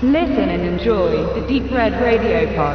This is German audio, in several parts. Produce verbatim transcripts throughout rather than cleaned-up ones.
Listen and enjoy the Deep Red Radio Pod.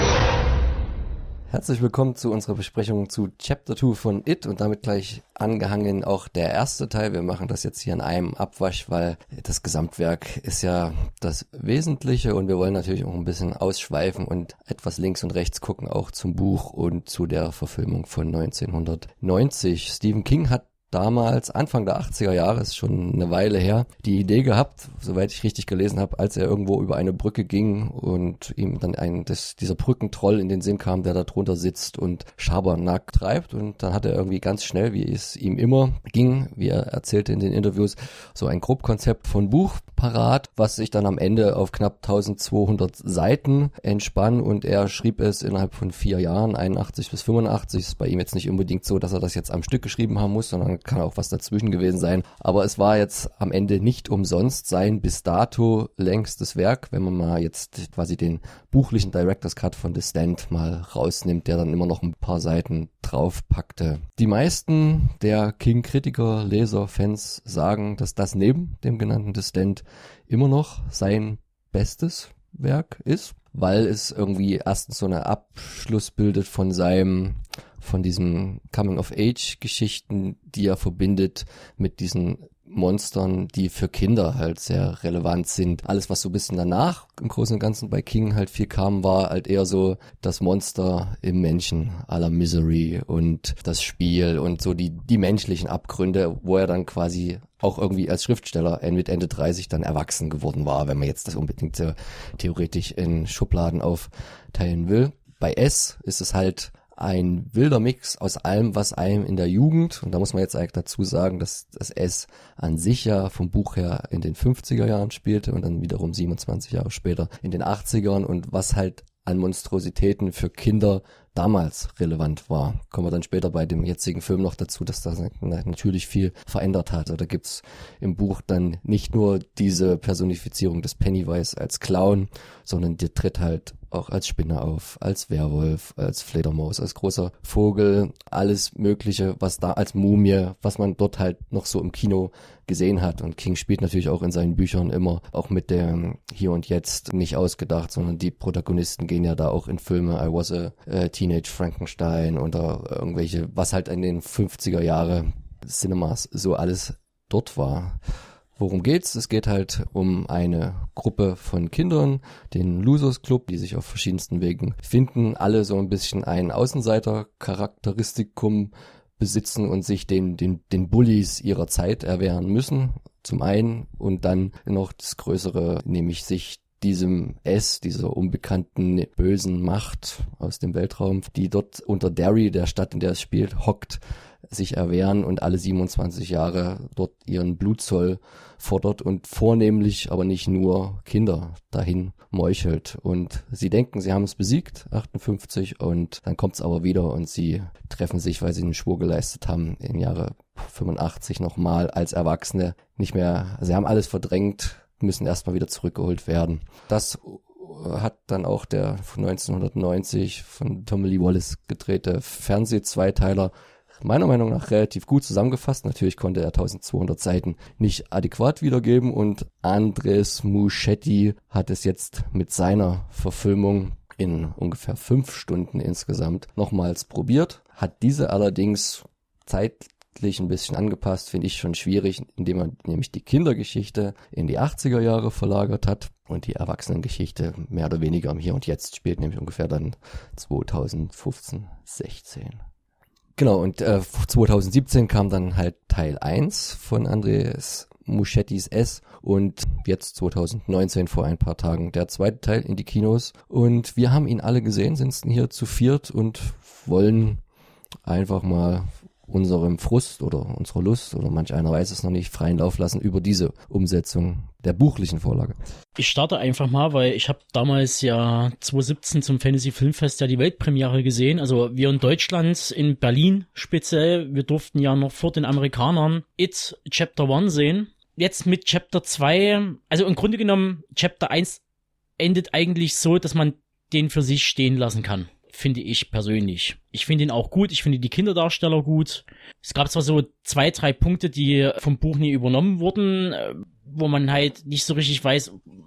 Herzlich willkommen zu unserer Besprechung zu Chapter zwei von It und damit gleich angehangen auch der erste Teil. Wir machen das jetzt hier in einem Abwasch, weil das Gesamtwerk ist ja das Wesentliche und wir wollen natürlich auch ein bisschen ausschweifen und etwas links und rechts gucken, auch zum Buch und zu der Verfilmung von neunzehnhundertneunzig. Stephen King hat damals, Anfang der achtziger Jahre, ist schon eine Weile her, die Idee gehabt, soweit ich richtig gelesen habe, als er irgendwo über eine Brücke ging und ihm dann ein das, dieser Brückentroll in den Sinn kam, der da drunter sitzt und Schabernack treibt. Und dann hat er irgendwie ganz schnell, wie es ihm immer ging, wie er erzählte in den Interviews, so ein Grobkonzept von Buch parat, was sich dann am Ende auf knapp eintausendzweihundert Seiten entspann und er schrieb es innerhalb von vier Jahren, einundachtzig bis fünfundachtzig. Ist bei ihm jetzt nicht unbedingt so, dass er das jetzt am Stück geschrieben haben muss, sondern kann auch was dazwischen gewesen sein. Aber es war jetzt am Ende nicht umsonst sein bis dato längstes Werk, wenn man mal jetzt quasi den buchlichen Director's Cut von The Stand mal rausnimmt, der dann immer noch ein paar Seiten draufpackte. Die meisten der King-Kritiker, Leser, Fans sagen, dass das neben dem genannten The Stand immer noch sein bestes Werk ist, weil es irgendwie erstens so eine Abschluss bildet von seinem von diesen Coming-of-Age-Geschichten, die er verbindet mit diesen Monstern, die für Kinder halt sehr relevant sind. Alles, was so ein bisschen danach im Großen und Ganzen bei King halt viel kam, war halt eher so das Monster im Menschen, à la Misery und das Spiel und so die die menschlichen Abgründe, wo er dann quasi auch irgendwie als Schriftsteller mit Ende dreißig dann erwachsen geworden war, wenn man jetzt das unbedingt so theoretisch in Schubladen aufteilen will. Bei S ist es halt ein wilder Mix aus allem, was einem in der Jugend, und da muss man jetzt eigentlich dazu sagen, dass das S an sich ja vom Buch her in den fünfziger Jahren spielte und dann wiederum siebenundzwanzig Jahre später in den achtzigern und was halt an Monstrositäten für Kinder damals relevant war. Kommen wir dann später bei dem jetzigen Film noch dazu, dass das natürlich viel verändert hat. Da gibt's im Buch dann nicht nur diese Personifizierung des Pennywise als Clown, sondern die tritt halt auch als Spinne auf, als Werwolf, als Fledermaus, als großer Vogel, alles Mögliche, was da als Mumie, was man dort halt noch so im Kino gesehen hat. Und King spielt natürlich auch in seinen Büchern immer auch mit dem Hier und Jetzt nicht ausgedacht, sondern die Protagonisten gehen ja da auch in Filme, I was a, a Teenage Frankenstein oder irgendwelche, was halt in den fünfziger Jahre Cinemas so alles dort war. Worum geht's? Es geht halt um eine Gruppe von Kindern, den Losers Club, die sich auf verschiedensten Wegen finden, alle so ein bisschen ein Außenseiter-Charakteristikum besitzen und sich den, den, den Bullies ihrer Zeit erwehren müssen, zum einen, und dann noch das Größere, nämlich sich diesem S, dieser unbekannten bösen Macht aus dem Weltraum, die dort unter Derry, der Stadt, in der es spielt, hockt, sich erwehren und alle siebenundzwanzig Jahre dort ihren Blutzoll fordert und vornehmlich, aber nicht nur Kinder dahin meuchelt. Und sie denken, sie haben es besiegt, achtundfünfzig, und dann kommt es aber wieder und sie treffen sich, weil sie einen Schwur geleistet haben, im Jahre fünfundachtzig nochmal als Erwachsene. Nicht mehr, sie haben alles verdrängt, müssen erstmal wieder zurückgeholt werden. Das hat dann auch der von neunzehnhundertneunzig von Tommy Lee Wallace gedrehte Fernseh-Zweiteiler meiner Meinung nach relativ gut zusammengefasst. Natürlich konnte er eintausendzweihundert Seiten nicht adäquat wiedergeben und Andres Muschietti hat es jetzt mit seiner Verfilmung in ungefähr fünf Stunden insgesamt nochmals probiert, hat diese allerdings zeitlich ein bisschen angepasst, finde ich schon schwierig, indem er nämlich die Kindergeschichte in die achtziger Jahre verlagert hat und die Erwachsenengeschichte mehr oder weniger im Hier und Jetzt spielt, nämlich ungefähr dann zweitausendfünfzehn, sechzehn. Genau, und äh, zweitausendsiebzehn kam dann halt Teil eins von Andres Muschiettis S und jetzt zweitausendneunzehn vor ein paar Tagen der zweite Teil in die Kinos. Und wir haben ihn alle gesehen, sind hier zu viert und wollen einfach mal unserem Frust oder unserer Lust, oder manch einer weiß es noch nicht, freien Lauf lassen über diese Umsetzung der buchlichen Vorlage. Ich starte einfach mal, weil ich habe damals ja zweitausendsiebzehn zum Fantasy Filmfest ja die Weltpremiere gesehen. Also wir in Deutschland, in Berlin speziell, wir durften ja noch vor den Amerikanern It Chapter eins sehen. Jetzt mit Chapter zwei, also im Grunde genommen, Chapter eins endet eigentlich so, dass man den für sich stehen lassen kann. Finde ich persönlich. Ich finde ihn auch gut, ich finde die Kinderdarsteller gut. Es gab zwar so zwei, drei Punkte, die vom Buch nie übernommen wurden, wo man halt nicht so richtig weiß,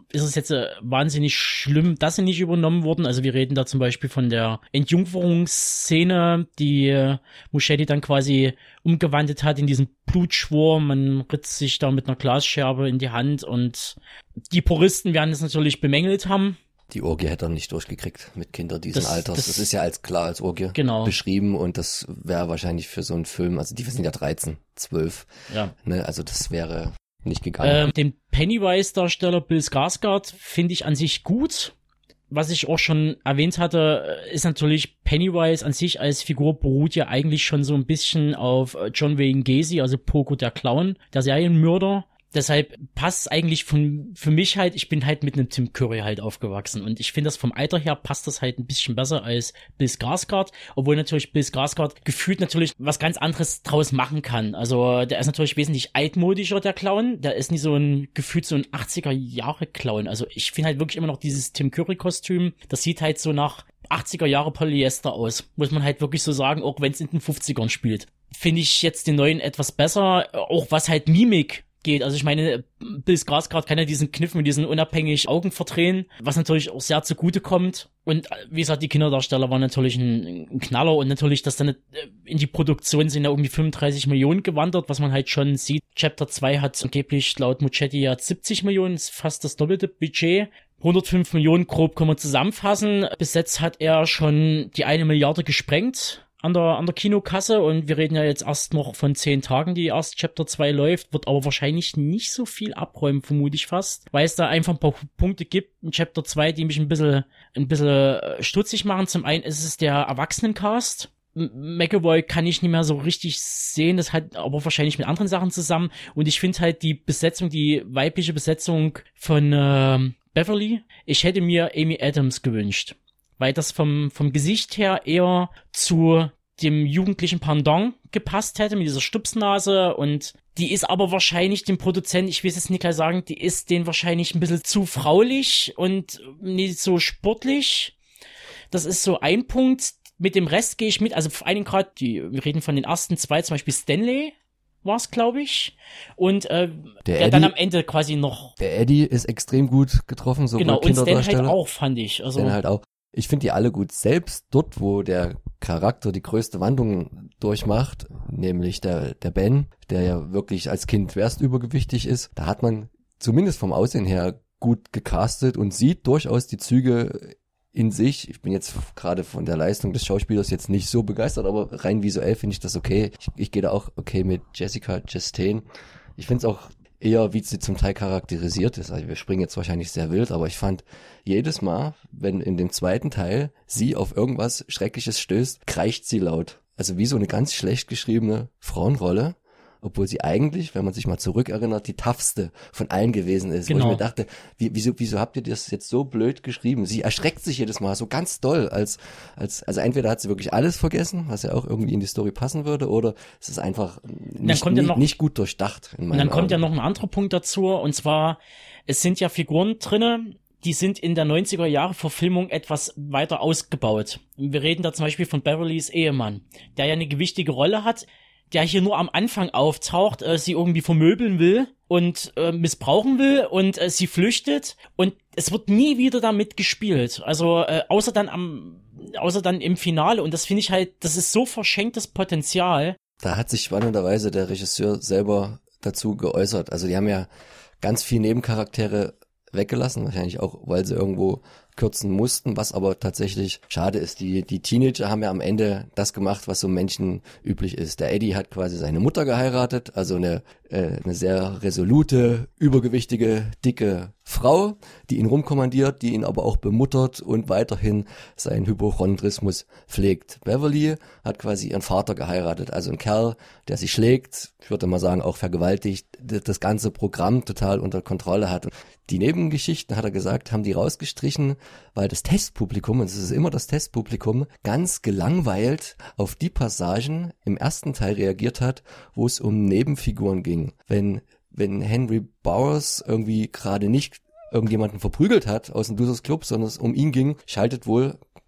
ist es jetzt äh, wahnsinnig schlimm, dass sie nicht übernommen wurden. Also wir reden da zum Beispiel von der Entjungferungsszene, die äh, Muschietti dann quasi umgewandelt hat in diesen Blutschwur. Man ritzt sich da mit einer Glasscherbe in die Hand und die Puristen werden es natürlich bemängelt haben. Die Orgie hätte er nicht durchgekriegt mit Kindern dieses Das- Alters. das- Das ist ja als klar als Orgie Genau. beschrieben und das wäre wahrscheinlich für so einen Film, also die sind ja dreizehn, zwölf, Ja. ne, also das wäre nicht gegangen. Ähm, den Pennywise-Darsteller Bill Skarsgård finde ich an sich gut. Was ich auch schon erwähnt hatte, ist natürlich Pennywise an sich als Figur beruht ja eigentlich schon so ein bisschen auf John Wayne Gacy, also Pogo der Clown, der Serienmörder. Deshalb passt es eigentlich von, für mich halt, ich bin halt mit einem Tim Curry halt aufgewachsen und ich finde das vom Alter her passt das halt ein bisschen besser als Bill Skarsgård, obwohl natürlich Bill Skarsgård gefühlt natürlich was ganz anderes draus machen kann. Also der ist natürlich wesentlich altmodischer, der Clown, der ist nie so ein, gefühlt so ein achtziger-Jahre-Clown. Also ich finde halt wirklich immer noch dieses Tim Curry-Kostüm, das sieht halt so nach achtziger Jahre Polyester aus, muss man halt wirklich so sagen, auch wenn es in den fünfzigern spielt. Finde ich jetzt den neuen etwas besser, auch was halt Mimik geht. Also ich meine, Bill Skarsgård kann ja diesen Kniff mit diesen unabhängig Augen verdrehen, was natürlich auch sehr zugute kommt. Und wie gesagt, die Kinderdarsteller waren natürlich ein, ein Knaller und natürlich, dass dann in die Produktion sind ja irgendwie fünfunddreißig Millionen gewandert, was man halt schon sieht. Chapter zwei hat angeblich laut Muschietti ja siebzig Millionen, ist fast das doppelte Budget. hundertfünf Millionen grob kann man zusammenfassen. Bis jetzt hat er schon die eine Milliarde gesprengt an der, an der Kinokasse und wir reden ja jetzt erst noch von zehn Tagen, die erst Chapter zwei läuft, wird aber wahrscheinlich nicht so viel abräumen, vermute ich fast, weil es da einfach ein paar Punkte gibt in Chapter zwei, die mich ein bisschen, ein bisschen stutzig machen. Zum einen ist es der Erwachsenencast. McAvoy kann ich nicht mehr so richtig sehen, das hat aber wahrscheinlich mit anderen Sachen zusammen und ich finde halt die Besetzung, die weibliche Besetzung von äh, Beverly, ich hätte mir Amy Adams gewünscht, weil das vom, vom Gesicht her eher zu dem jugendlichen Pendant gepasst hätte, mit dieser Stupsnase und die ist aber wahrscheinlich dem Produzenten, ich will es jetzt nicht gleich sagen, die ist den wahrscheinlich ein bisschen zu fraulich und nicht so sportlich. Das ist so ein Punkt, mit dem Rest gehe ich mit, also vor allen Dingen gerade, wir reden von den ersten zwei, zum Beispiel Stanley war's, glaube ich, und äh, der, der dann am Ende quasi noch... Der Eddie ist extrem gut getroffen, sowohl genau, und Stan Kinderdarsteller. halt auch, fand ich. Also, Stan halt auch. Ich finde die alle gut. Selbst dort, wo der Charakter die größte Wandlung durchmacht, nämlich der, der Ben, der ja wirklich als Kind schwerst übergewichtig ist, da hat man zumindest vom Aussehen her gut gecastet und sieht durchaus die Züge in sich. Ich bin jetzt gerade von der Leistung des Schauspielers jetzt nicht so begeistert, aber rein visuell finde ich das okay. Ich, ich gehe da auch okay mit Jessica Chastain. Ich finde es auch eher, wie sie zum Teil charakterisiert ist. Also wir springen jetzt wahrscheinlich sehr wild, aber ich fand jedes Mal, wenn in dem zweiten Teil sie auf irgendwas Schreckliches stößt, kreischt sie laut. Also wie so eine ganz schlecht geschriebene Frauenrolle, obwohl sie eigentlich, wenn man sich mal zurückerinnert, die toughste von allen gewesen ist. Genau. Wo ich mir dachte, wie, wieso, wieso habt ihr das jetzt so blöd geschrieben? Sie erschreckt sich jedes Mal so ganz doll, als, als, also entweder hat sie wirklich alles vergessen, was ja auch irgendwie in die Story passen würde, oder es ist einfach nicht, kommt ja nicht, noch- nicht gut durchdacht. In und meinen dann kommt Augen. ja noch ein anderer Punkt dazu, und zwar, es sind ja Figuren drinne, die sind in der neunziger Jahre Verfilmung etwas weiter ausgebaut. Wir reden da zum Beispiel von Beverlys Ehemann, der ja eine gewichtige Rolle hat, der hier nur am Anfang auftaucht, äh, sie irgendwie vermöbeln will und äh, missbrauchen will und äh, sie flüchtet und es wird nie wieder damit gespielt. Also äh, außer dann am außer dann im Finale, und das finde ich halt, das ist so verschenktes Potenzial. Da hat sich spannenderweise der Regisseur selber dazu geäußert. Also die haben ja ganz viele Nebencharaktere weggelassen, wahrscheinlich auch, weil sie irgendwo kürzen mussten, was aber tatsächlich schade ist. Die die Teenager haben ja am Ende das gemacht, was so Menschen üblich ist. Der Eddie hat quasi seine Mutter geheiratet, also eine äh, eine sehr resolute, übergewichtige, dicke Frau, die ihn rumkommandiert, die ihn aber auch bemuttert und weiterhin seinen Hypochondrismus pflegt. Beverly hat quasi ihren Vater geheiratet, also ein Kerl, der sie schlägt, ich würde mal sagen auch vergewaltigt, das ganze Programm total unter Kontrolle hat. Die Nebengeschichten, hat er gesagt, haben die rausgestrichen, weil das Testpublikum, und es ist immer das Testpublikum, ganz gelangweilt auf die Passagen im ersten Teil reagiert hat, wo es um Nebenfiguren ging. Wenn, wenn Henry Bowers irgendwie gerade nicht irgendjemanden verprügelt hat aus dem Losers Club, sondern es um ihn ging, schaltet wohl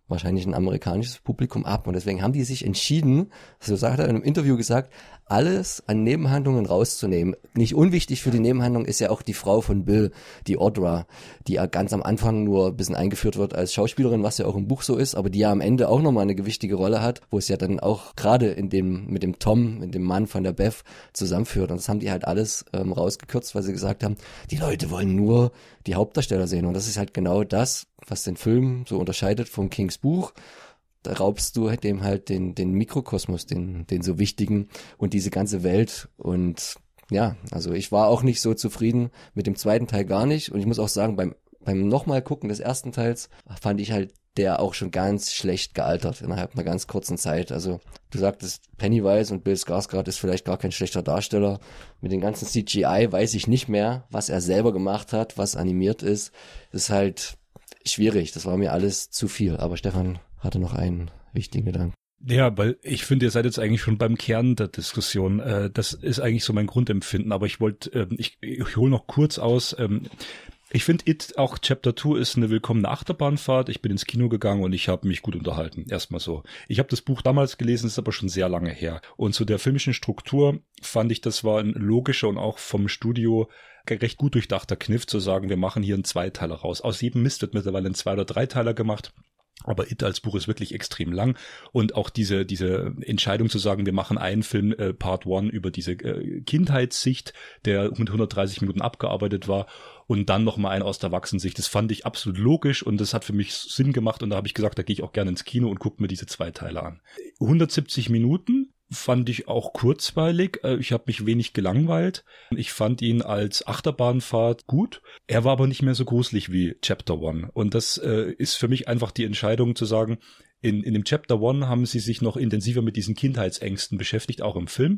wahrscheinlich ein amerikanisches Publikum ab und deswegen haben die sich entschieden, so sagt er in einem Interview gesagt, alles an Nebenhandlungen rauszunehmen. Nicht unwichtig für die Nebenhandlung ist ja auch die Frau von Bill, die Audra, die ja ganz am Anfang nur ein bisschen eingeführt wird als Schauspielerin, was ja auch im Buch so ist, aber die ja am Ende auch nochmal eine gewichtige Rolle hat, wo es ja dann auch gerade in dem mit dem Tom, mit dem Mann von der Beth zusammenführt und das haben die halt alles ähm, rausgekürzt, weil sie gesagt haben, die Leute wollen nur die Hauptdarsteller sehen und das ist halt genau das, was den Film so unterscheidet vom Kings Buch. Da raubst du dem halt den den Mikrokosmos, den den so wichtigen und diese ganze Welt und ja, also ich war auch nicht so zufrieden mit dem zweiten Teil, gar nicht und ich muss auch sagen, beim beim nochmal gucken des ersten Teils fand ich halt der auch schon ganz schlecht gealtert innerhalb einer ganz kurzen Zeit. Also du sagtest, Pennywise und Bill Skarsgård ist vielleicht gar kein schlechter Darsteller. Mit dem ganzen C G I weiß ich nicht mehr, was er selber gemacht hat, was animiert ist. Das ist halt schwierig, das war mir alles zu viel. Aber Stefan hatte noch einen wichtigen Gedanken. Ja, weil ich finde, ihr seid jetzt eigentlich schon beim Kern der Diskussion. Äh, das ist eigentlich so mein Grundempfinden, aber ich wollte, äh, ich, ich hole noch kurz aus. Ähm, ich finde It, auch Chapter zwei ist eine willkommene Achterbahnfahrt. Ich bin ins Kino gegangen und ich habe mich gut unterhalten. Erstmal so. Ich habe das Buch damals gelesen, ist aber schon sehr lange her. Und zu der filmischen Struktur fand ich, das war ein logischer und auch vom Studio recht gut durchdachter Kniff zu sagen, wir machen hier einen Zweiteiler raus. Aus jedem Mist wird mittlerweile ein Zwei- oder Dreiteiler gemacht. Aber It als Buch ist wirklich extrem lang und auch diese diese Entscheidung zu sagen, wir machen einen Film äh, Part One über diese äh, Kindheitssicht, der mit hundertdreißig Minuten abgearbeitet war und dann nochmal einen aus der Erwachsenensicht, das fand ich absolut logisch und das hat für mich Sinn gemacht und da habe ich gesagt, da gehe ich auch gerne ins Kino und gucke mir diese zwei Teile an. hundertsiebzig Minuten fand ich auch kurzweilig. Ich habe mich wenig gelangweilt. Ich fand ihn als Achterbahnfahrt gut. Er war aber nicht mehr so gruselig wie Chapter One. Und das äh, ist für mich einfach die Entscheidung zu sagen, in, in dem Chapter One haben sie sich noch intensiver mit diesen Kindheitsängsten beschäftigt, auch im Film.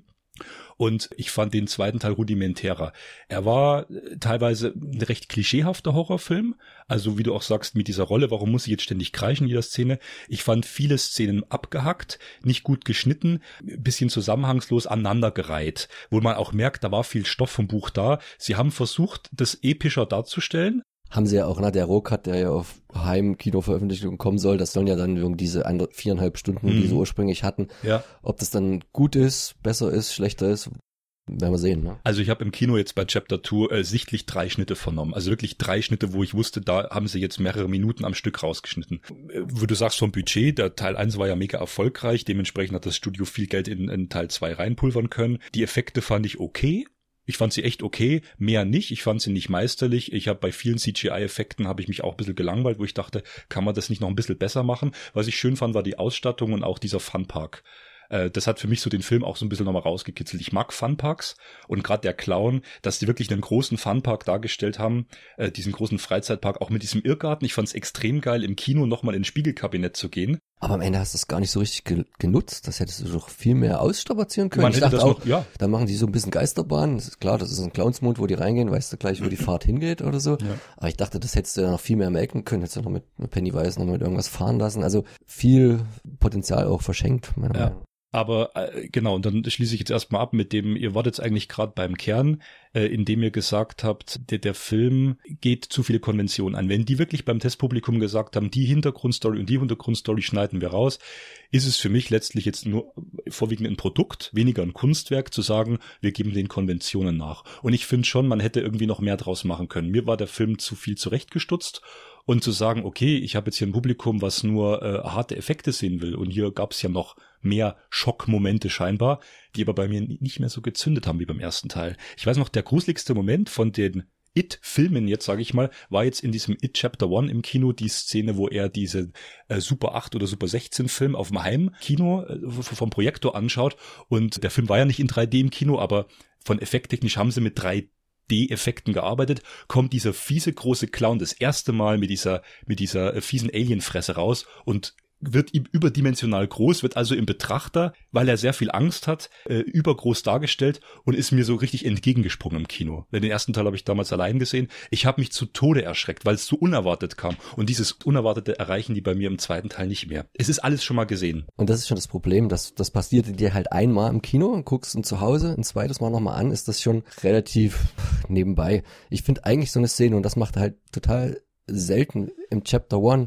Und ich fand den zweiten Teil rudimentärer. Er war teilweise ein recht klischeehafter Horrorfilm. Also wie du auch sagst, mit dieser Rolle, warum muss ich jetzt ständig kreischen in jeder Szene? Ich fand viele Szenen abgehackt, nicht gut geschnitten, ein bisschen zusammenhangslos aneinandergereiht. Wo man auch merkt, da war viel Stoff vom Buch da. Sie haben versucht, das epischer darzustellen. Haben sie ja auch, na, der Rohcut, der ja auf Heimkino-Veröffentlichung kommen soll, das sollen ja dann irgendwie diese andere, viereinhalb Stunden, mhm. die sie ursprünglich hatten. Ja. Ob das dann gut ist, besser ist, schlechter ist, werden wir sehen, ne? Also ich habe im Kino jetzt bei Chapter zwei äh, sichtlich drei Schnitte vernommen. Also wirklich drei Schnitte, wo ich wusste, da haben sie jetzt mehrere Minuten am Stück rausgeschnitten. Äh, wo du sagst vom Budget, der Teil eins war ja mega erfolgreich, dementsprechend hat das Studio viel Geld in, in Teil zwei reinpulvern können. Die Effekte fand ich okay. Ich fand sie echt okay, mehr nicht. Ich fand sie nicht meisterlich. Ich habe bei vielen C G I-Effekten habe ich mich auch ein bisschen gelangweilt, wo ich dachte, kann man das nicht noch ein bisschen besser machen? Was ich schön fand, war die Ausstattung und auch dieser Funpark. Äh, das hat für mich so den Film auch so ein bisschen nochmal rausgekitzelt. Ich mag Funparks und gerade der Clown, dass die wirklich einen großen Funpark dargestellt haben, äh, diesen großen Freizeitpark, auch mit diesem Irrgarten. Ich fand es extrem geil, im Kino nochmal ins Spiegelkabinett zu gehen. Aber am Ende hast du es gar nicht so richtig ge- genutzt. Das hättest du doch viel mehr ausstrapazieren können. Man ich hätte dachte das auch, noch, ja. Da machen die so ein bisschen Geisterbahn. Das ist klar, das ist ein Clownsmond, wo die reingehen, weißt du gleich, wo die Fahrt hingeht oder so. Ja. Aber ich dachte, das hättest du ja noch viel mehr melken können. Hättest du noch mit, mit Pennywise noch mit irgendwas fahren lassen. Also viel Potenzial auch verschenkt, meiner ja. Meinung nach. Aber äh, genau, und dann schließe ich jetzt erstmal ab mit dem, ihr wart jetzt eigentlich gerade beim Kern, äh, indem ihr gesagt habt, der, der Film geht zu viele Konventionen an. Wenn die wirklich beim Testpublikum gesagt haben, die Hintergrundstory und die Hintergrundstory schneiden wir raus, ist es für mich letztlich jetzt nur vorwiegend ein Produkt, weniger ein Kunstwerk, zu sagen, wir geben den Konventionen nach. Und ich finde schon, man hätte irgendwie noch mehr draus machen können. Mir war der Film zu viel zurechtgestutzt. Und zu sagen, okay, ich habe jetzt hier ein Publikum, was nur äh, harte Effekte sehen will. Und hier gab es ja noch mehr Schockmomente scheinbar, die aber bei mir nicht mehr so gezündet haben wie beim ersten Teil. Ich weiß noch, der gruseligste Moment von den It-Filmen jetzt, sage ich mal, war jetzt in diesem It Chapter One im Kino die Szene, wo er diese äh, Super acht oder Super sechzehn Film auf dem Heimkino äh, vom Projektor anschaut. Und der Film war ja nicht in drei D im Kino, aber von effekttechnisch haben sie mit drei D-Effekten gearbeitet, kommt dieser fiese große Clown das erste Mal mit dieser mit dieser fiesen Alienfresse raus und wird überdimensional groß, wird also im Betrachter, weil er sehr viel Angst hat, äh, übergroß dargestellt und ist mir so richtig entgegengesprungen im Kino. Den ersten Teil habe ich damals allein gesehen. Ich habe mich zu Tode erschreckt, weil es so unerwartet kam. Und dieses Unerwartete erreichen die bei mir im zweiten Teil nicht mehr. Es ist alles schon mal gesehen. Und das ist schon das Problem, dass das passiert dir halt einmal im Kino und guckst ihn zu Hause, ein zweites Mal nochmal an, ist das schon relativ nebenbei. Ich finde eigentlich so eine Szene, und das macht halt total selten im Chapter One,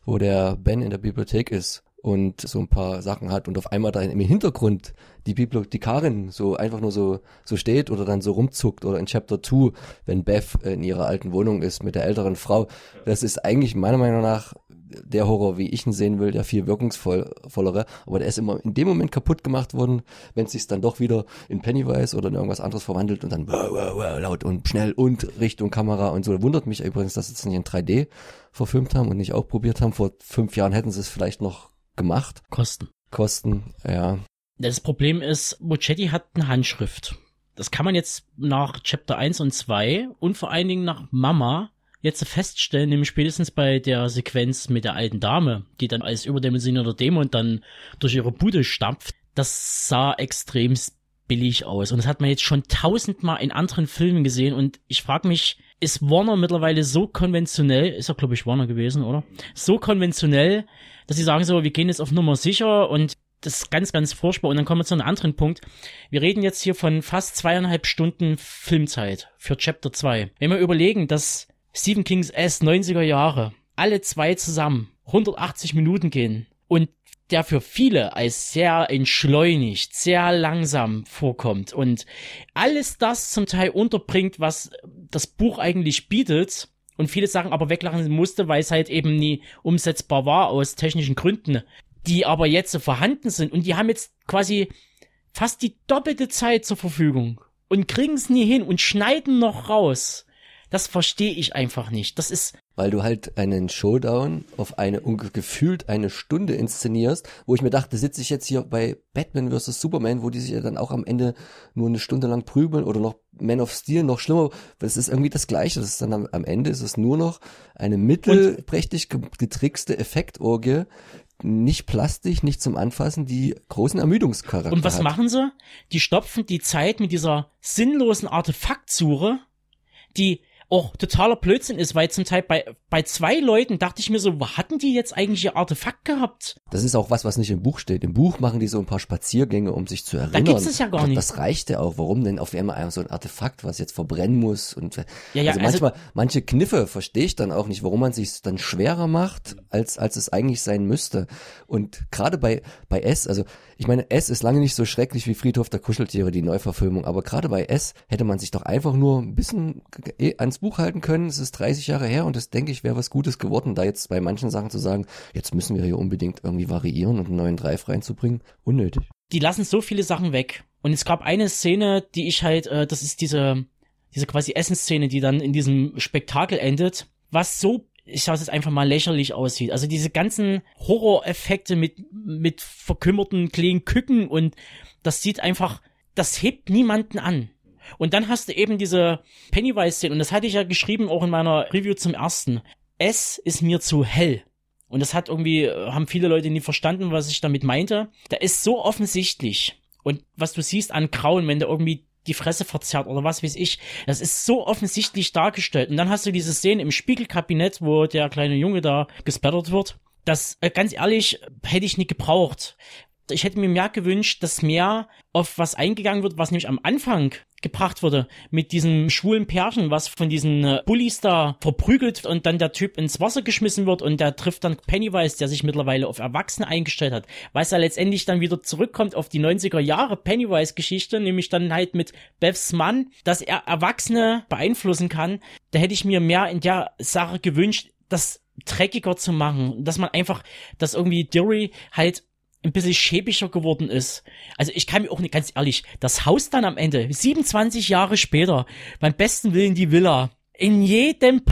wo der Ben in der Bibliothek ist und so ein paar Sachen hat und auf einmal da im Hintergrund die Bibliothekarin so einfach nur so so steht oder dann so rumzuckt, oder in Chapter zwei, wenn Beth in ihrer alten Wohnung ist mit der älteren Frau. Das ist eigentlich meiner Meinung nach der Horror, wie ich ihn sehen will, der viel wirkungsvollere, aber der ist immer in dem Moment kaputt gemacht worden, wenn es sich dann doch wieder in Pennywise oder in irgendwas anderes verwandelt und dann wow, wow, wow, laut und schnell und Richtung Kamera und so. Wundert mich übrigens, dass sie es nicht in drei D verfilmt haben und nicht auch probiert haben. Vor fünf Jahren hätten sie es vielleicht noch gemacht. Kosten. Kosten, ja. Das Problem ist, Muschietti hat eine Handschrift. Das kann man jetzt nach Chapter eins und zwei und vor allen Dingen nach Mama jetzt feststellen, nämlich spätestens bei der Sequenz mit der alten Dame, die dann als überdimensionierter Dämon dann durch ihre Bude stampft. Das sah extrem billig aus. Und das hat man jetzt schon tausendmal in anderen Filmen gesehen. Und ich frage mich, ist Warner mittlerweile so konventionell, ist ja glaube ich Warner gewesen, oder? So konventionell, dass sie sagen so, wir gehen jetzt auf Nummer sicher und das ist ganz, ganz furchtbar. Und dann kommen wir zu einem anderen Punkt. Wir reden jetzt hier von fast zweieinhalb Stunden Filmzeit für Chapter zwei. Wenn wir überlegen, dass Stephen Kings S neunziger Jahre alle zwei zusammen hundertachtzig Minuten gehen und der für viele als sehr entschleunigt, sehr langsam vorkommt und alles das zum Teil unterbringt, was das Buch eigentlich bietet und viele Sachen aber weglachen musste, weil es halt eben nie umsetzbar war aus technischen Gründen, die aber jetzt so vorhanden sind und die haben jetzt quasi fast die doppelte Zeit zur Verfügung und kriegen es nie hin und schneiden noch raus. Das verstehe ich einfach nicht. Das ist... Weil du halt einen Showdown auf eine gefühlt eine Stunde inszenierst, wo ich mir dachte, sitze ich jetzt hier bei Batman versus Superman, wo die sich ja dann auch am Ende nur eine Stunde lang prügeln, oder noch Man of Steel, noch schlimmer. Das ist irgendwie das Gleiche. Das ist dann am, am Ende ist es nur noch eine mittelprächtig getrickste Effektorgie, nicht plastisch, nicht zum Anfassen, die großen Ermüdungscharakter Und was hat. machen sie? Die stopfen die Zeit mit dieser sinnlosen Artefaktsuche, die auch totaler Blödsinn ist, weil zum Teil bei bei zwei Leuten dachte ich mir so, wo hatten die jetzt eigentlich ihr Artefakt gehabt? Das ist auch was, was nicht im Buch steht. Im Buch machen die so ein paar Spaziergänge, um sich zu erinnern. Da gibt's es ja gar nicht. Das reicht ja auch. Warum denn auf einmal so ein Artefakt, was jetzt verbrennen muss? Und ja, ja, also manchmal, also, manche Kniffe verstehe ich dann auch nicht, warum man sich dann schwerer macht, als als es eigentlich sein müsste. Und gerade bei bei S, also ich meine, S ist lange nicht so schrecklich wie Friedhof der Kuscheltiere, die Neuverfilmung, aber gerade bei S hätte man sich doch einfach nur ein bisschen ans Buch halten können. Es ist dreißig Jahre her und das, denke ich, wäre was Gutes geworden, da jetzt bei manchen Sachen zu sagen, jetzt müssen wir hier unbedingt irgendwie variieren und einen neuen Drive reinzubringen. Unnötig. Die lassen so viele Sachen weg. Und es gab eine Szene, die ich halt, äh, das ist diese, diese quasi Essensszene, die dann in diesem Spektakel endet, was so, ich sage es jetzt einfach mal, lächerlich aussieht. Also diese ganzen Horror-Effekte mit, mit verkümmerten kleinen Küken, und das sieht einfach, das hebt niemanden an. Und dann hast du eben diese Pennywise-Szene, und das hatte ich ja geschrieben auch in meiner Review zum ersten. Es ist mir zu hell. Und das hat irgendwie, haben viele Leute nie verstanden, was ich damit meinte. Da ist so offensichtlich. Und was du siehst an Grauen, wenn der irgendwie die Fresse verzerrt oder was weiß ich, das ist so offensichtlich dargestellt. Und dann hast du diese Szene im Spiegelkabinett, wo der kleine Junge da gespattert wird. Das, äh, ganz ehrlich, hätte ich nicht gebraucht. Ich hätte mir mehr gewünscht, dass mehr auf was eingegangen wird, was nämlich am Anfang gebracht wurde, mit diesem schwulen Pärchen, was von diesen äh, Bullies da verprügelt und dann der Typ ins Wasser geschmissen wird und der trifft dann Pennywise, der sich mittlerweile auf Erwachsene eingestellt hat, weil er letztendlich dann wieder zurückkommt auf die neunziger Jahre Pennywise-Geschichte, nämlich dann halt mit Beths Mann, dass er Erwachsene beeinflussen kann. Da hätte ich mir mehr in der Sache gewünscht, das dreckiger zu machen, dass man einfach, dass irgendwie Derry halt ein bisschen schäbiger geworden ist. Also ich kann mir auch nicht, ganz ehrlich, das Haus dann am Ende, siebenundzwanzig Jahre später, beim besten Willen die Villa, in jedem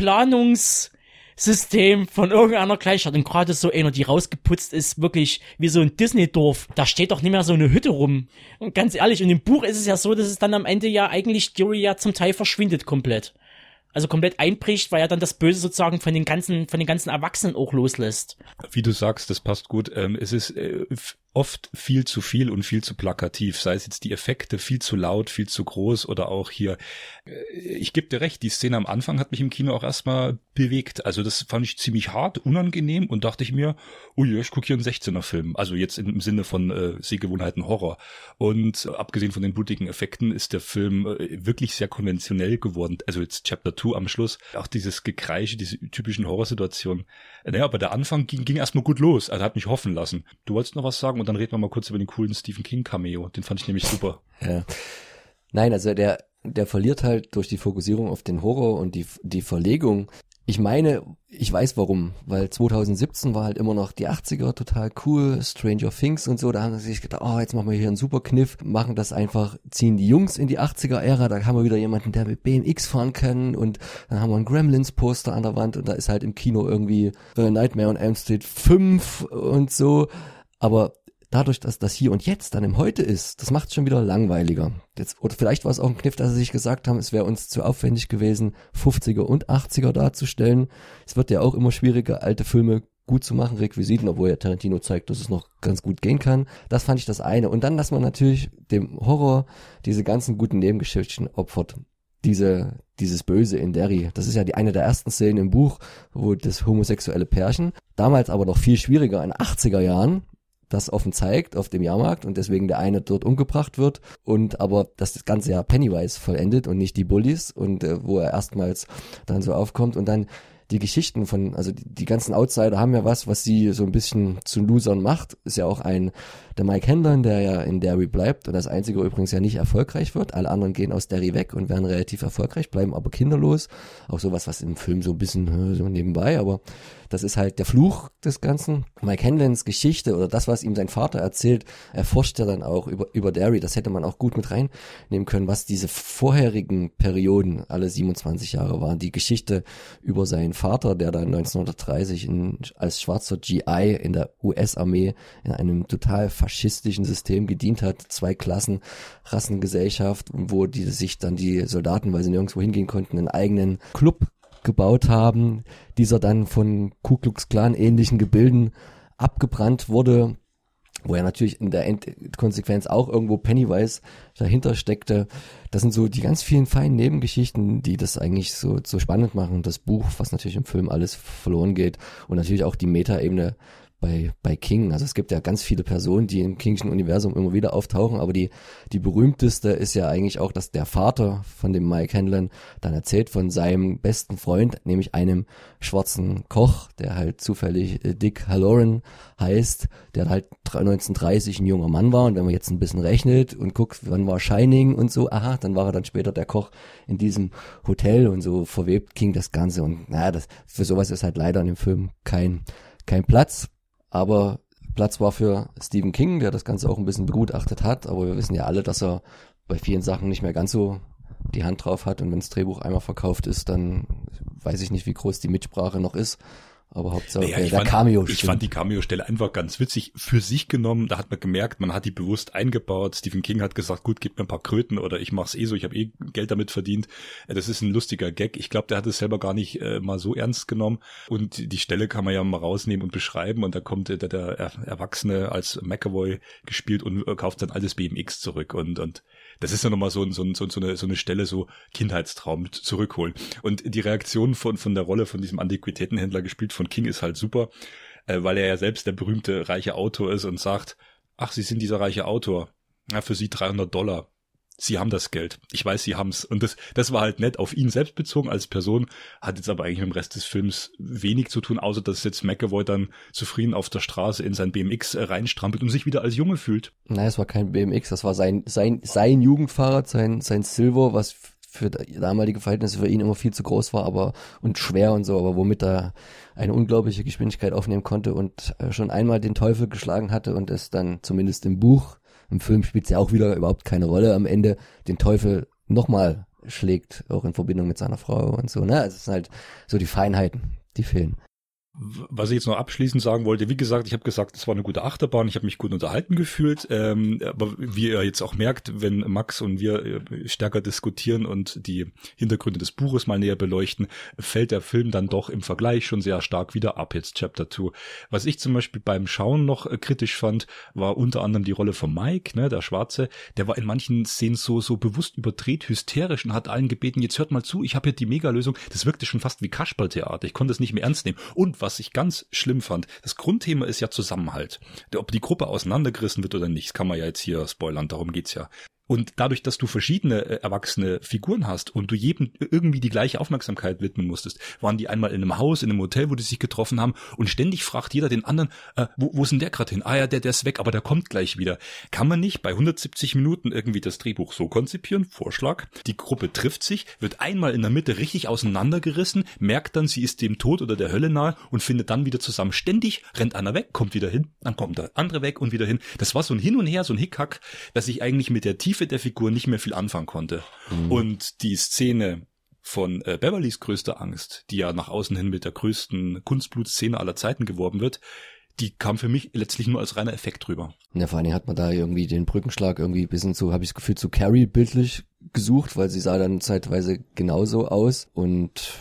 Planungssystem von irgendeiner Kleinstadt, und gerade so einer, die rausgeputzt ist, wirklich wie so ein Disney-Dorf, da steht doch nicht mehr so eine Hütte rum. Und ganz ehrlich, und im Buch ist es ja so, dass es dann am Ende ja eigentlich Derry ja zum Teil verschwindet komplett. Also komplett einbricht, weil er dann das Böse sozusagen von den ganzen, von den ganzen Erwachsenen auch loslässt. Wie du sagst, das passt gut. Ähm, es ist äh, oft viel zu viel und viel zu plakativ, sei es jetzt die Effekte viel zu laut, viel zu groß oder auch hier, ich gebe dir recht, die Szene am Anfang hat mich im Kino auch erstmal bewegt, also das fand ich ziemlich hart, unangenehm und dachte ich mir, ui, ich gucke hier einen sechzehner Film, also jetzt im Sinne von äh, Sehgewohnheiten Horror und äh, abgesehen von den blutigen Effekten ist der Film äh, wirklich sehr konventionell geworden, also jetzt Chapter zwei am Schluss, auch dieses Gekreische, diese typischen Horrorsituationen, naja, aber der Anfang ging, ging erstmal gut los, also hat mich hoffen lassen. Du wolltest noch was sagen? Und dann reden wir mal kurz über den coolen Stephen King Cameo. Den fand ich nämlich super. Ja. Nein, also der, der verliert halt durch die Fokussierung auf den Horror und die, die Verlegung. Ich meine, ich weiß warum, weil zwanzig siebzehn war halt immer noch die achtziger total cool, Stranger Things und so, da haben sie sich gedacht, oh, jetzt machen wir hier einen super Kniff, machen das einfach, ziehen die Jungs in die achtziger-Ära, da haben wir wieder jemanden, der mit B M X fahren kann und dann haben wir ein Gremlins-Poster an der Wand und da ist halt im Kino irgendwie äh, Nightmare on Elm Street fünf und so, aber dadurch, dass das hier und jetzt dann im Heute ist, das macht es schon wieder langweiliger. Jetzt, oder vielleicht war es auch ein Kniff, dass sie sich gesagt haben, es wäre uns zu aufwendig gewesen, fünfziger und achtziger darzustellen. Es wird ja auch immer schwieriger, alte Filme gut zu machen, Requisiten, obwohl ja Tarantino zeigt, dass es noch ganz gut gehen kann. Das fand ich das eine. Und dann, dass man natürlich dem Horror diese ganzen guten Nebengeschichten opfert. Diese, dieses Böse in Derry. Das ist ja die eine der ersten Szenen im Buch, wo das homosexuelle Pärchen, damals aber noch viel schwieriger in den achtziger Jahren, das offen zeigt auf dem Jahrmarkt und deswegen der eine dort umgebracht wird und aber dass das Ganze ja Pennywise vollendet und nicht die Bullies und äh, wo er erstmals dann so aufkommt und dann die Geschichten von, also die, die ganzen Outsider haben ja was, was sie so ein bisschen zu Losern macht, ist ja auch ein, der Mike Hanlon, der ja in Derry bleibt und das einzige übrigens ja nicht erfolgreich wird, alle anderen gehen aus Derry weg und werden relativ erfolgreich, bleiben aber kinderlos, auch sowas, was im Film so ein bisschen so nebenbei, aber das ist halt der Fluch des Ganzen. Mike Hanlons Geschichte oder das, was ihm sein Vater erzählt, erforscht er dann auch über, über Derry. Das hätte man auch gut mit reinnehmen können, was diese vorherigen Perioden, alle siebenundzwanzig Jahre waren. Die Geschichte über seinen Vater, der dann neunzehnhundertdreißig in, als schwarzer G I in der U S-Armee in einem total faschistischen System gedient hat. Zwei Klassen, Rassengesellschaft, wo die sich dann die Soldaten, weil sie nirgendwo hingehen konnten, einen eigenen Club gebaut haben, dieser dann von Ku Klux Klan ähnlichen Gebilden abgebrannt wurde, wo ja natürlich in der Endkonsequenz auch irgendwo Pennywise dahinter steckte. Das sind so die ganz vielen feinen Nebengeschichten, die das eigentlich so, so spannend machen. Das Buch, was natürlich im Film alles verloren geht und natürlich auch die Metaebene bei bei King. Also es gibt ja ganz viele Personen, die im Kingschen Universum immer wieder auftauchen, aber die die berühmteste ist ja eigentlich auch, dass der Vater von dem Mike Hanlon dann erzählt von seinem besten Freund, nämlich einem schwarzen Koch, der halt zufällig äh, Dick Halloran heißt, der halt neunzehnhundertdreißig ein junger Mann war und wenn man jetzt ein bisschen rechnet und guckt, wann war Shining und so, aha, dann war er dann später der Koch in diesem Hotel und so verwebt King das Ganze und naja, das, für sowas ist halt leider in dem Film kein kein Platz. Aber Platz war für Stephen King, der das Ganze auch ein bisschen begutachtet hat. Aber wir wissen ja alle, dass er bei vielen Sachen nicht mehr ganz so die Hand drauf hat. Und wenn das Drehbuch einmal verkauft ist, dann weiß ich nicht, wie groß die Mitsprache noch ist. Aber Hauptsache naja, der, ich der fand, Cameo Ich fand die Cameo-Stelle einfach ganz witzig für sich genommen. Da hat man gemerkt, man hat die bewusst eingebaut. Stephen King hat gesagt, gut, gib mir ein paar Kröten oder ich mach's eh so, ich habe eh Geld damit verdient. Das ist ein lustiger Gag. Ich glaube, der hat es selber gar nicht äh, mal so ernst genommen. Und die Stelle kann man ja mal rausnehmen und beschreiben. Und da kommt äh, der, der Erwachsene als McAvoy gespielt und äh, kauft sein altes B M X zurück. Und und das ist ja nochmal so, so, so, so, eine, so eine Stelle, so Kindheitstraum zurückholen. Und die Reaktion von von der Rolle von diesem Antiquitätenhändler gespielt von King ist halt super, äh, weil er ja selbst der berühmte reiche Autor ist und sagt, ach, Sie sind dieser reiche Autor. Ja, für Sie dreihundert Dollar. Sie haben das Geld. Ich weiß, Sie haben's. Und das, das war halt nett auf ihn selbst bezogen als Person, hat jetzt aber eigentlich mit dem Rest des Films wenig zu tun, außer dass jetzt McAvoy dann zufrieden auf der Straße in sein B M X reinstrampelt und sich wieder als Junge fühlt. Nein, es war kein B M X, das war sein, sein, sein Jugendfahrrad, sein, sein Silver, was für damalige Verhältnisse für ihn immer viel zu groß war, aber und schwer und so, aber womit er eine unglaubliche Geschwindigkeit aufnehmen konnte und schon einmal den Teufel geschlagen hatte und es dann zumindest im Buch, im Film spielt es ja auch wieder überhaupt keine Rolle, am Ende den Teufel nochmal schlägt, auch in Verbindung mit seiner Frau und so, ne, also es sind halt so die Feinheiten, die fehlen. Was ich jetzt noch abschließend sagen wollte, wie gesagt, ich habe gesagt, es war eine gute Achterbahn, ich habe mich gut unterhalten gefühlt, ähm, aber wie ihr jetzt auch merkt, wenn Max und wir äh, stärker diskutieren und die Hintergründe des Buches mal näher beleuchten, fällt der Film dann doch im Vergleich schon sehr stark wieder ab, jetzt Chapter zwei. Was ich zum Beispiel beim Schauen noch äh, kritisch fand, war unter anderem die Rolle von Mike, ne, der Schwarze, der war in manchen Szenen so so bewusst überdreht, hysterisch und hat allen gebeten, jetzt hört mal zu, ich habe hier die Megalösung, das wirkte schon fast wie Kasperltheater, ich konnte es nicht mehr ernst nehmen. Und was ich ganz schlimm fand, das Grundthema ist ja Zusammenhalt. Ob die Gruppe auseinandergerissen wird oder nicht, das kann man ja jetzt hier spoilern, darum geht's ja. Und dadurch, dass du verschiedene äh, erwachsene Figuren hast und du jedem irgendwie die gleiche Aufmerksamkeit widmen musstest, waren die einmal in einem Haus, in einem Hotel, wo die sich getroffen haben und ständig fragt jeder den anderen, äh, wo, wo ist denn der gerade hin? Ah ja, der, der ist weg, aber der kommt gleich wieder. Kann man nicht bei hundertsiebzig Minuten irgendwie das Drehbuch so konzipieren? Vorschlag. Die Gruppe trifft sich, wird einmal in der Mitte richtig auseinandergerissen, merkt dann, sie ist dem Tod oder der Hölle nahe und findet dann wieder zusammen. Ständig rennt einer weg, kommt wieder hin, dann kommt der andere weg und wieder hin. Das war so ein Hin und Her, so ein Hickhack, dass ich eigentlich mit der Tiefe der Figur nicht mehr viel anfangen konnte. Mhm. Und die Szene von äh, Beverlys größter Angst, die ja nach außen hin mit der größten Kunstblutszene aller Zeiten geworben wird, die kam für mich letztlich nur als reiner Effekt drüber. Ja, vor allen Dingen hat man da irgendwie den Brückenschlag irgendwie ein bisschen zu, habe ich das Gefühl, zu Carrie bildlich gesucht, weil sie sah dann zeitweise genauso aus. Und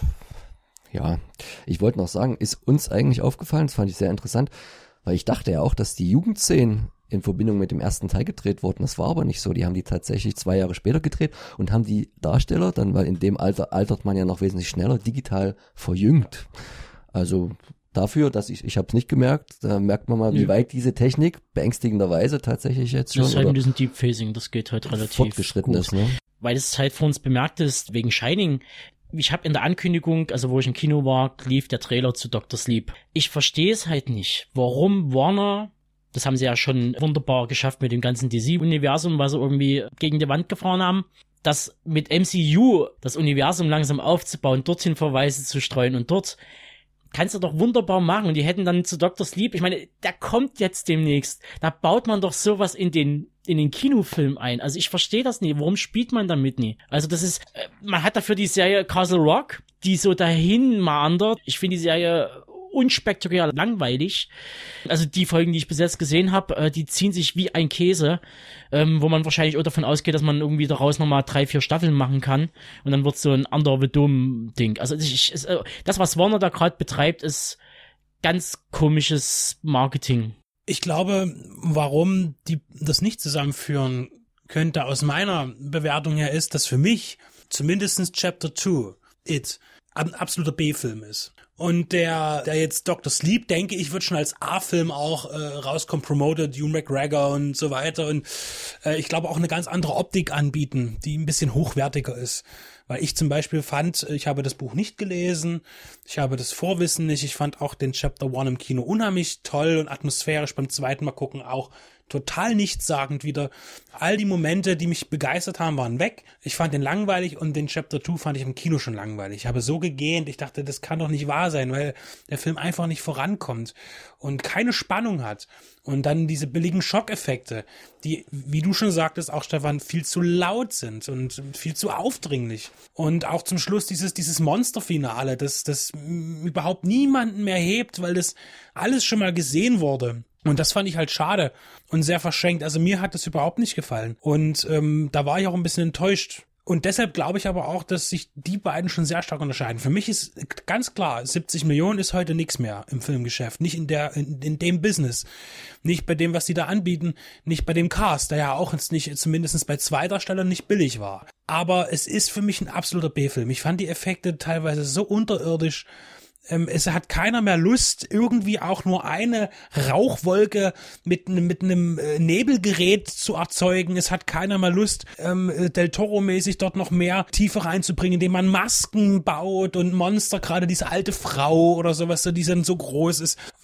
ja, ich wollte noch sagen, ist uns eigentlich aufgefallen, das fand ich sehr interessant, weil ich dachte ja auch, dass die Jugendszenen in Verbindung mit dem ersten Teil gedreht wurden. Das war aber nicht so. Die haben die tatsächlich zwei Jahre später gedreht und haben die Darsteller dann, weil in dem Alter altert man ja noch wesentlich schneller, digital verjüngt. Also dafür, dass ich, ich habe es nicht gemerkt, da merkt man mal, wie ja. weit diese Technik beängstigenderweise tatsächlich jetzt schon das ist halt mit diesem Deep Phasing, das geht halt relativ fortgeschritten gut. ist, ne? Weil es halt vor uns bemerkt ist, wegen Shining, ich habe in der Ankündigung, also wo ich im Kino war, lief der Trailer zu Doktor Sleep. Ich verstehe es halt nicht, warum Warner, das haben sie ja schon wunderbar geschafft mit dem ganzen D C-Universum, was sie irgendwie gegen die Wand gefahren haben, das mit M C U, das Universum langsam aufzubauen, dorthin Verweise zu streuen und dort kannst du doch wunderbar machen. Und die hätten dann zu Doktor Sleep, ich meine, der kommt jetzt demnächst, da baut man doch sowas in den in den Kinofilm ein. Also ich verstehe das nie. Warum spielt man damit nie? Also das ist, man hat dafür die Serie Castle Rock, die so dahin meandert. Ich finde die Serie unspektakulär langweilig. Also die Folgen, die ich bis jetzt gesehen habe, äh, die ziehen sich wie ein Käse, ähm, wo man wahrscheinlich auch davon ausgeht, dass man irgendwie daraus nochmal drei, vier Staffeln machen kann und dann wird so ein Under the Dome-Ding. Also ich, ich, das, was Warner da gerade betreibt, ist ganz komisches Marketing. Ich glaube, warum die das nicht zusammenführen könnte, aus meiner Bewertung her, ist, dass für mich zumindest Chapter zwei, It, ein absoluter B-Film ist. Und der, der jetzt Doktor Sleep, denke ich, wird schon als A-Film auch äh, rauskommen, promoted, Ewan McGregor und so weiter. Und äh, ich glaube auch eine ganz andere Optik anbieten, die ein bisschen hochwertiger ist. Weil ich zum Beispiel fand, ich habe das Buch nicht gelesen, ich habe das Vorwissen nicht, ich fand auch den Chapter One im Kino unheimlich toll und atmosphärisch, beim zweiten Mal gucken auch total nichtssagend wieder. All die Momente, die mich begeistert haben, waren weg. Ich fand den langweilig und den Chapter zwei fand ich im Kino schon langweilig. Ich habe so gegähnt, ich dachte, das kann doch nicht wahr sein, weil der Film einfach nicht vorankommt und keine Spannung hat. Und dann diese billigen Schockeffekte, die, wie du schon sagtest, auch Stefan, viel zu laut sind und viel zu aufdringlich. Und auch zum Schluss dieses, dieses Monsterfinale, das, das überhaupt niemanden mehr hebt, weil das alles schon mal gesehen wurde. Und das fand ich halt schade und sehr verschenkt. Also mir hat das überhaupt nicht gefallen. Und ähm, da war ich auch ein bisschen enttäuscht. Und deshalb glaube ich aber auch, dass sich die beiden schon sehr stark unterscheiden. Für mich ist ganz klar, siebzig Millionen ist heute nichts mehr im Filmgeschäft. Nicht in der in, in dem Business. Nicht bei dem, was die da anbieten. Nicht bei dem Cast, der ja auch jetzt nicht, zumindest bei zwei Darstellern, nicht billig war. Aber es ist für mich ein absoluter B-Film. Ich fand die Effekte teilweise so unterirdisch. Ähm, es hat keiner mehr Lust, irgendwie auch nur eine Rauchwolke mit, mit einem äh, Nebelgerät zu erzeugen. Es hat keiner mehr Lust, ähm, Del Toro-mäßig dort noch mehr Tiefe reinzubringen, indem man Masken baut und Monster, gerade diese alte Frau oder sowas, die dann so groß ist,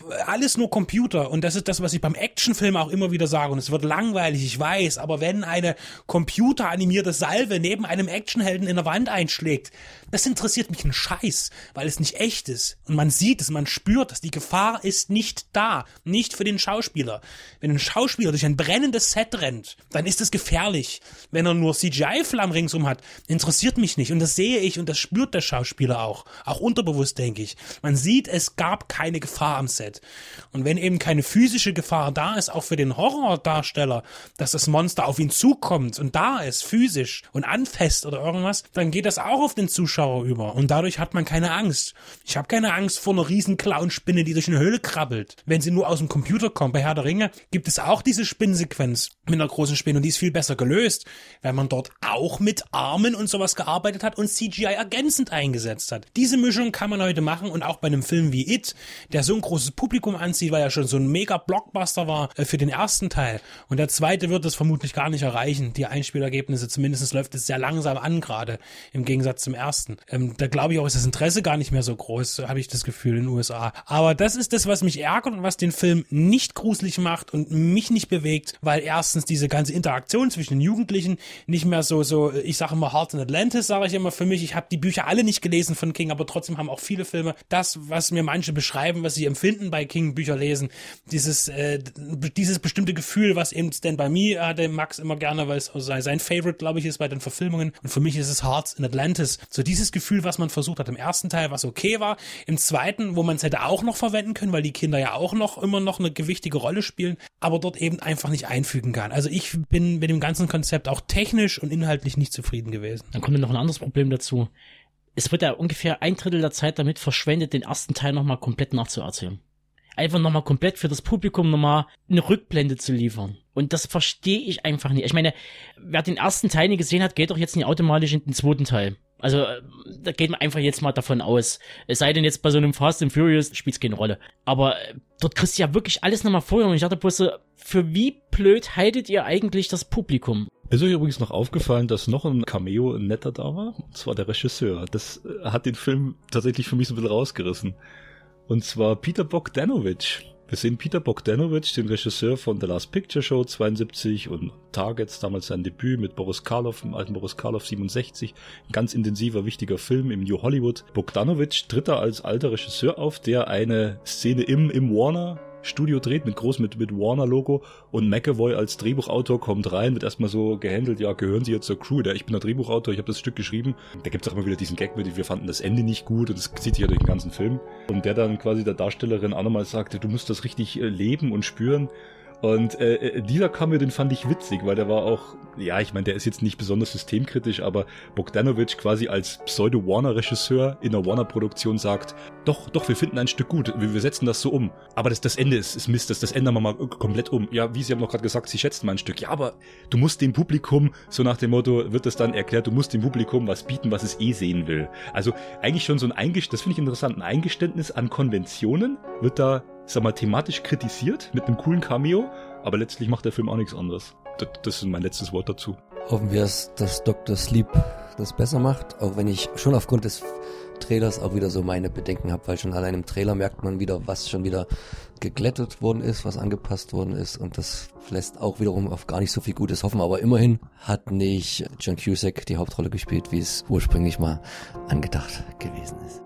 alles nur Computer und das ist das, was ich beim Actionfilm auch immer wieder sage und es wird langweilig, ich weiß, aber wenn eine computeranimierte Salve neben einem Actionhelden in der Wand einschlägt, das interessiert mich einen Scheiß, weil es nicht echt ist und man sieht es, man spürt es, die Gefahr ist nicht da, nicht für den Schauspieler. Wenn ein Schauspieler durch ein brennendes Set rennt, dann ist es gefährlich. Wenn er nur C G I-Flammen ringsum hat, interessiert mich nicht und das sehe ich und das spürt der Schauspieler auch, auch unterbewusst, denke ich. Man sieht, es gab keine Gefahr am Set. Und wenn eben keine physische Gefahr da ist, auch für den Horrordarsteller, dass das Monster auf ihn zukommt und da ist, physisch und anfasst oder irgendwas, dann geht das auch auf den Zuschauer über. Und dadurch hat man keine Angst. Ich habe keine Angst vor einer riesen Clownspinne, die durch eine Höhle krabbelt. Wenn sie nur aus dem Computer kommt. Bei Herr der Ringe gibt es auch diese Spinnensequenz mit einer großen Spinne und die ist viel besser gelöst, weil man dort auch mit Armen und sowas gearbeitet hat und C G I ergänzend eingesetzt hat. Diese Mischung kann man heute machen und auch bei einem Film wie It, der so ein großes Publikum anzieht, weil er schon so ein Mega-Blockbuster war äh, für den ersten Teil. Und der zweite wird es vermutlich gar nicht erreichen. Die Einspielergebnisse, zumindest läuft es sehr langsam an gerade, im Gegensatz zum ersten. Ähm, da glaube ich auch, ist das Interesse gar nicht mehr so groß, habe ich das Gefühl, in den U S A. Aber das ist das, was mich ärgert und was den Film nicht gruselig macht und mich nicht bewegt, weil erstens diese ganze Interaktion zwischen den Jugendlichen nicht mehr so, so ich sage immer Heart in Atlantis, sage ich immer für mich. Ich habe die Bücher alle nicht gelesen von King, aber trotzdem haben auch viele Filme das, was mir manche beschreiben, was sie empfinden bei King-Bücher lesen, dieses äh, dieses bestimmte Gefühl, was eben Stand By Me hatte Max immer gerne, weil es sein Favorite, glaube ich, ist bei den Verfilmungen und für mich ist es Hearts in Atlantis. So dieses Gefühl, was man versucht hat im ersten Teil, was okay war, im zweiten, wo man es hätte auch noch verwenden können, weil die Kinder ja auch noch immer noch eine gewichtige Rolle spielen, aber dort eben einfach nicht einfügen kann. Also ich bin mit dem ganzen Konzept auch technisch und inhaltlich nicht zufrieden gewesen. Dann kommt noch ein anderes Problem dazu. Es wird ja ungefähr ein Drittel der Zeit damit verschwendet, den ersten Teil nochmal komplett nachzuerzählen. Einfach nochmal komplett für das Publikum nochmal eine Rückblende zu liefern. Und das verstehe ich einfach nicht. Ich meine, wer den ersten Teil nicht gesehen hat, geht doch jetzt nicht automatisch in den zweiten Teil. Also, da geht man einfach jetzt mal davon aus. Es sei denn jetzt bei so einem Fast and Furious spielt es keine Rolle. Aber dort kriegst du ja wirklich alles nochmal vorher. Und ich dachte bloß so, für wie blöd haltet ihr eigentlich das Publikum? Ist euch übrigens noch aufgefallen, dass noch ein Cameo netter da war? Und zwar der Regisseur. Das hat den Film tatsächlich für mich so ein bisschen rausgerissen. Und zwar Peter Bogdanovich. Wir sehen Peter Bogdanovich, den Regisseur von The Last Picture Show zweiundsiebzig und Targets, damals sein Debüt mit Boris Karloff, dem alten Boris Karloff siebenundsechzig. Ein ganz intensiver, wichtiger Film im New Hollywood. Bogdanovich tritt da als alter Regisseur auf, der eine Szene im, im Warner Studio dreht, mit groß mit, mit Warner-Logo und McAvoy als Drehbuchautor kommt rein, wird erstmal so gehandelt, ja, gehören Sie jetzt zur Crew? Der, ich bin der Drehbuchautor, ich habe das Stück geschrieben. Da gibt's auch immer wieder diesen Gag mit, wir fanden das Ende nicht gut und das zieht sich ja durch den ganzen Film. Und der dann quasi der Darstellerin auch nochmal sagte, du musst das richtig äh, leben und spüren. Und äh, dieser Cameo, den fand ich witzig, weil der war auch, ja, ich meine, der ist jetzt nicht besonders systemkritisch, aber Bogdanovich quasi als Pseudo-Warner-Regisseur in einer Warner-Produktion sagt, doch, doch, wir finden ein Stück gut, wir, wir setzen das so um. Aber das, das Ende ist, ist Mist, das, das ändern wir mal komplett um. Ja, wie Sie haben noch gerade gesagt, Sie schätzen mein Stück. Ja, aber du musst dem Publikum, so nach dem Motto, wird das dann erklärt, du musst dem Publikum was bieten, was es eh sehen will. Also eigentlich schon so ein Eingeständnis, das finde ich interessant, ein Eingeständnis an Konventionen wird da, sag mal, thematisch kritisiert mit einem coolen Cameo, aber letztlich macht der Film auch nichts anderes. Das, das ist mein letztes Wort dazu. Hoffen wir, dass Doktor Sleep das besser macht, auch wenn ich schon aufgrund des Trailers auch wieder so meine Bedenken habe, weil schon allein im Trailer merkt man wieder, was schon wieder geglättet worden ist, was angepasst worden ist und das lässt auch wiederum auf gar nicht so viel Gutes hoffen, aber immerhin hat nicht John Cusack die Hauptrolle gespielt, wie es ursprünglich mal angedacht gewesen ist.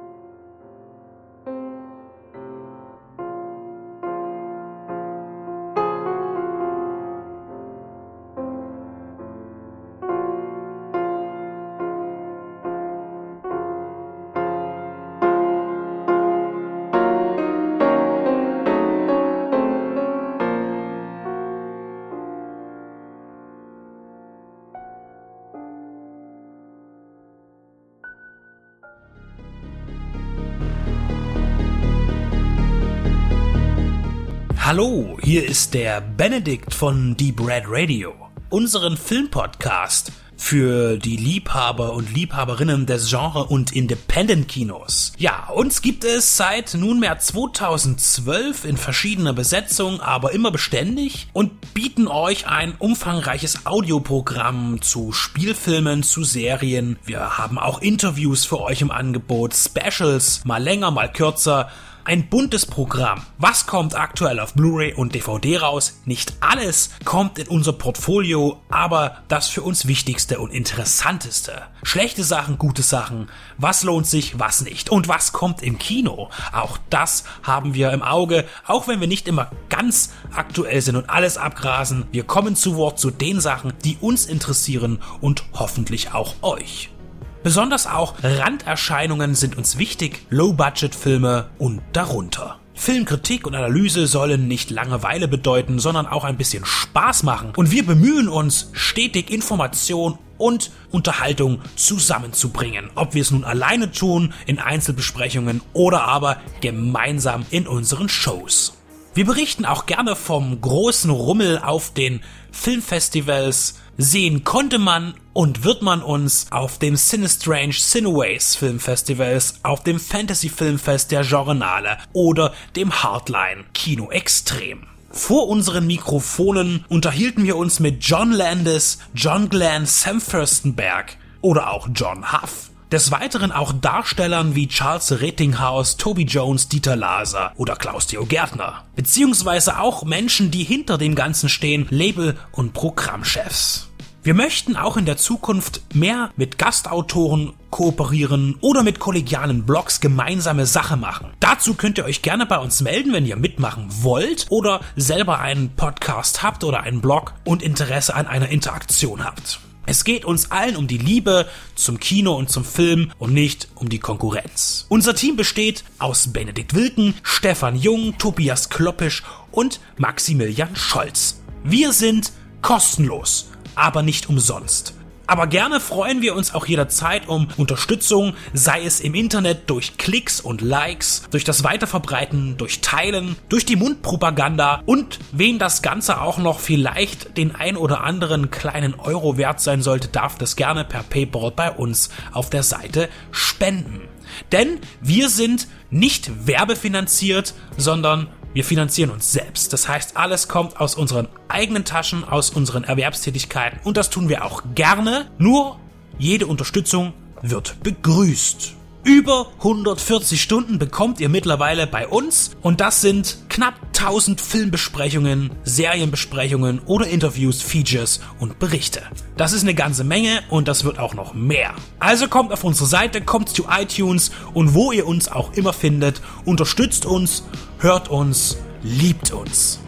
Hallo, hier ist der Benedikt von Deep Red Radio, unseren Filmpodcast für die Liebhaber und Liebhaberinnen des Genre- und Independent-Kinos. Ja, uns gibt es seit nunmehr zweitausendzwölf in verschiedener Besetzung, aber immer beständig und bieten euch ein umfangreiches Audioprogramm zu Spielfilmen, zu Serien. Wir haben auch Interviews für euch im Angebot, Specials, mal länger, mal kürzer. Ein buntes Programm. Was kommt aktuell auf Blu-ray und D V D raus? Nicht alles kommt in unser Portfolio, aber das für uns Wichtigste und Interessanteste. Schlechte Sachen, gute Sachen. Was lohnt sich, was nicht? Und was kommt im Kino? Auch das haben wir im Auge, auch wenn wir nicht immer ganz aktuell sind und alles abgrasen. Wir kommen zu Wort zu den Sachen, die uns interessieren und hoffentlich auch euch. Besonders auch Randerscheinungen sind uns wichtig, Low-Budget-Filme und darunter. Filmkritik und Analyse sollen nicht Langeweile bedeuten, sondern auch ein bisschen Spaß machen. Und wir bemühen uns, stetig Information und Unterhaltung zusammenzubringen. Ob wir es nun alleine tun, in Einzelbesprechungen oder aber gemeinsam in unseren Shows. Wir berichten auch gerne vom großen Rummel auf den Filmfestivals. Sehen konnte man und wird man uns auf dem Cinestrange Cineways Filmfestivals, auf dem Fantasy Filmfest der Genrenale oder dem Hardline Kino Extrem. Vor unseren Mikrofonen unterhielten wir uns mit John Landis, John Glenn, Sam Furstenberg oder auch John Huff. Des Weiteren auch Darstellern wie Charles Rettinghaus, Toby Jones, Dieter Laser oder Klaus-Theo Gärtner. Beziehungsweise auch Menschen, die hinter dem Ganzen stehen, Label- und Programmchefs. Wir möchten auch in der Zukunft mehr mit Gastautoren kooperieren oder mit kollegialen Blogs gemeinsame Sache machen. Dazu könnt ihr euch gerne bei uns melden, wenn ihr mitmachen wollt oder selber einen Podcast habt oder einen Blog und Interesse an einer Interaktion habt. Es geht uns allen um die Liebe zum Kino und zum Film und nicht um die Konkurrenz. Unser Team besteht aus Benedikt Wilken, Stefan Jung, Tobias Kloppisch und Maximilian Scholz. Wir sind kostenlos, aber nicht umsonst. Aber gerne freuen wir uns auch jederzeit um Unterstützung, sei es im Internet durch Klicks und Likes, durch das Weiterverbreiten, durch Teilen, durch die Mundpropaganda und wen das Ganze auch noch vielleicht den ein oder anderen kleinen Euro wert sein sollte, darf das gerne per PayPal bei uns auf der Seite spenden. Denn wir sind nicht werbefinanziert, sondern wir finanzieren uns selbst. Das heißt, alles kommt aus unseren eigenen Taschen, aus unseren Erwerbstätigkeiten und das tun wir auch gerne. Nur jede Unterstützung wird begrüßt. Über hundertvierzig Stunden bekommt ihr mittlerweile bei uns und das sind knapp tausend Filmbesprechungen, Serienbesprechungen oder Interviews, Features und Berichte. Das ist eine ganze Menge und das wird auch noch mehr. Also kommt auf unsere Seite, kommt zu iTunes und wo ihr uns auch immer findet, unterstützt uns, hört uns, liebt uns.